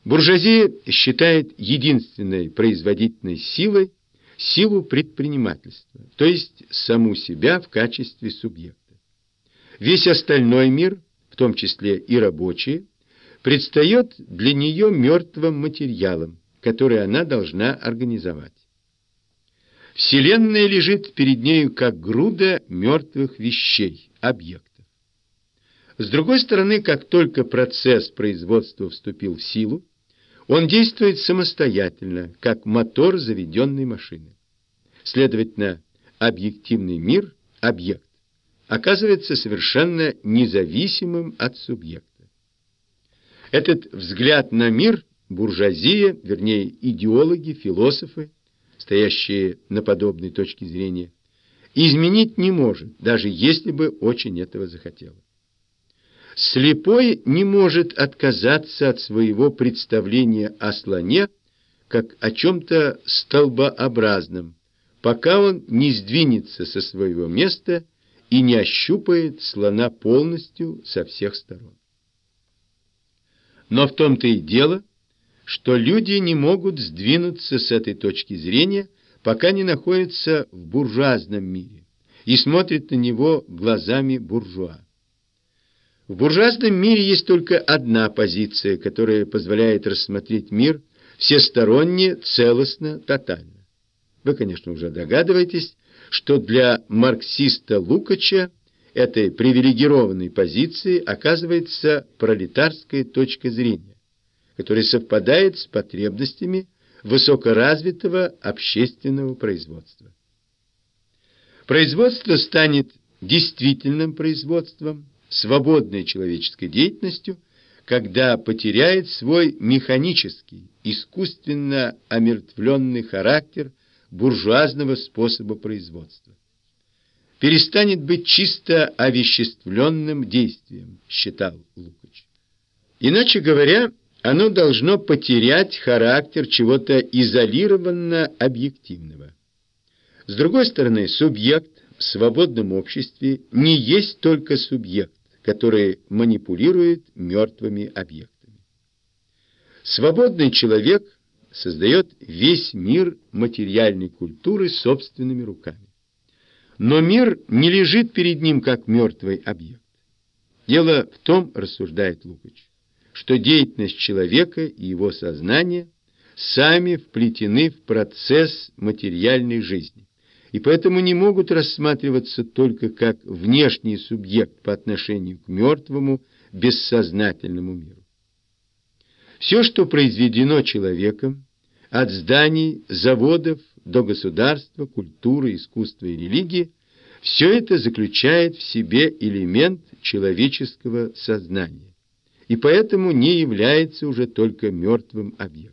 Буржуазия считает единственной производительной силой силу предпринимательства, то есть саму себя в качестве субъекта. Весь остальной мир, в том числе и рабочие, предстает для нее мертвым материалом, который она должна организовать. Вселенная лежит перед нею как груда мертвых вещей, объектов. С другой стороны, как только процесс производства вступил в силу, он действует самостоятельно, как мотор заведенной машины. Следовательно, объективный мир, объект, оказывается совершенно независимым от субъекта. Этот взгляд на мир буржуазия, вернее идеологи, философы, стоящие на подобной точке зрения, изменить не может, даже если бы очень этого захотела. Слепой не может отказаться от своего представления о слоне как о чем-то столбообразном, пока он не сдвинется со своего места и не ощупает слона полностью со всех сторон. Но в том-то и дело, что люди не могут сдвинуться с этой точки зрения, пока не находятся в буржуазном мире и смотрят на него глазами буржуа. В буржуазном мире есть только одна позиция, которая позволяет рассмотреть мир всесторонне, целостно, тотально. Вы, конечно, уже догадываетесь, что для марксиста Лукача этой привилегированной позиции оказывается пролетарская точка зрения, которая совпадает с потребностями высокоразвитого общественного производства. Производство станет действительным производством, свободной человеческой деятельностью, когда потеряет свой механический, искусственно омертвленный характер буржуазного способа производства. Перестанет быть чисто овеществленным действием, считал Лукач. Иначе говоря, оно должно потерять характер чего-то изолированно-объективного. С другой стороны, субъект в свободном обществе не есть только субъект, который манипулирует мертвыми объектами. Свободный человек создает весь мир материальной культуры собственными руками. Но мир не лежит перед ним как мертвый объект. Дело в том, рассуждает Лукач, что деятельность человека и его сознание сами вплетены в процесс материальной жизни, и поэтому не могут рассматриваться только как внешний субъект по отношению к мертвому, бессознательному миру. Все, что произведено человеком, от зданий, заводов до государства, культуры, искусства и религии, все это заключает в себе элемент человеческого сознания, и поэтому не является уже только мертвым объектом.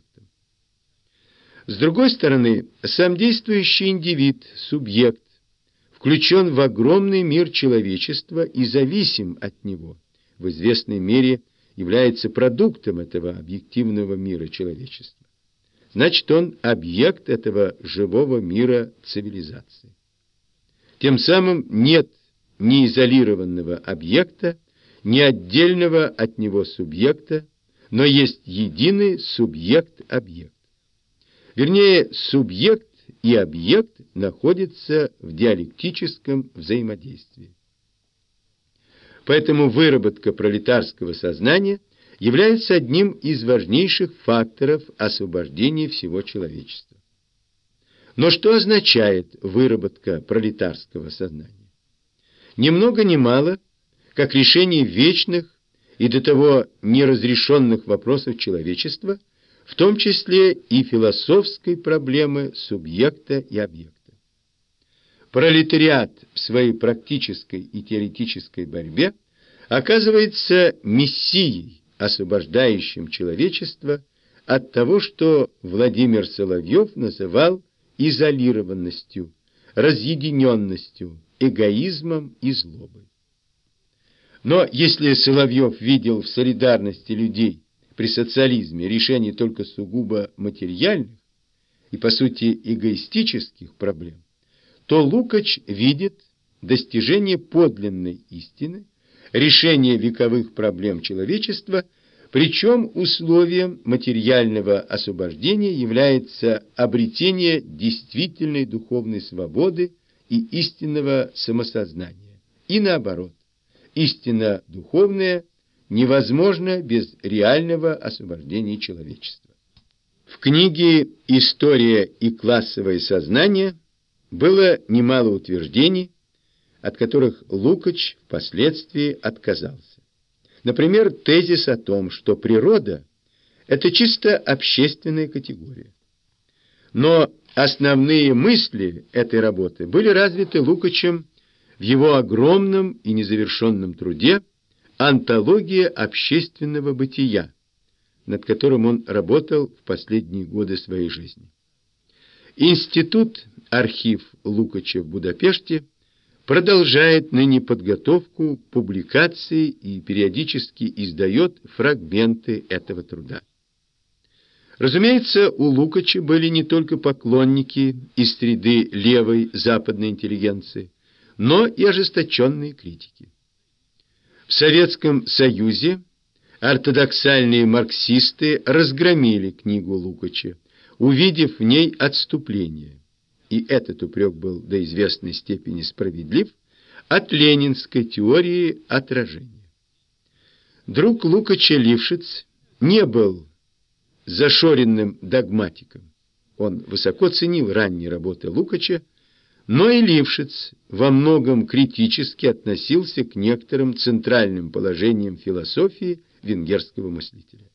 С другой стороны, сам действующий индивид, субъект, включен в огромный мир человечества и зависим от него, в известной мере является продуктом этого объективного мира человечества. Значит, он объект этого живого мира цивилизации. Тем самым нет ни изолированного объекта, ни отдельного от него субъекта, но есть единый субъект-объект. Вернее, субъект и объект находятся в диалектическом взаимодействии. Поэтому выработка пролетарского сознания является одним из важнейших факторов освобождения всего человечества. Но что означает выработка пролетарского сознания? Ни много ни мало, как решение вечных и до того неразрешенных вопросов человечества, в том числе и философской проблемы субъекта и объекта. Пролетариат в своей практической и теоретической борьбе оказывается мессией, освобождающим человечество от того, что Владимир Соловьев называл изолированностью, разъединенностью, эгоизмом и злобой. Но если Соловьев видел в солидарности людей при социализме решение только сугубо материальных и, по сути, эгоистических проблем, то Лукач видит достижение подлинной истины, решение вековых проблем человечества Причем условием материального освобождения является обретение действительной духовной свободы и истинного самосознания. И наоборот, истина духовная невозможна без реального освобождения человечества. В книге «История и классовое сознание» было немало утверждений, от которых Лукач впоследствии отказался. Например, тезис о том, что природа – это чисто общественная категория. Но основные мысли этой работы были развиты Лукачем в его огромном и незавершенном труде «Онтология общественного бытия», над которым он работал в последние годы своей жизни. Институт архив Лукача в Будапеште продолжает ныне подготовку публикаций и периодически издает фрагменты этого труда. Разумеется, у Лукача были не только поклонники из среды левой западной интеллигенции, но и ожесточенные критики. В Советском Союзе ортодоксальные марксисты разгромили книгу Лукача, увидев в ней отступление, и этот упрек был до известной степени справедлив, от ленинской теории отражения. Друг Лукача Лившиц не был зашоренным догматиком. Он высоко ценил ранние работы Лукача, но и Лившиц во многом критически относился к некоторым центральным положениям философии венгерского мыслителя.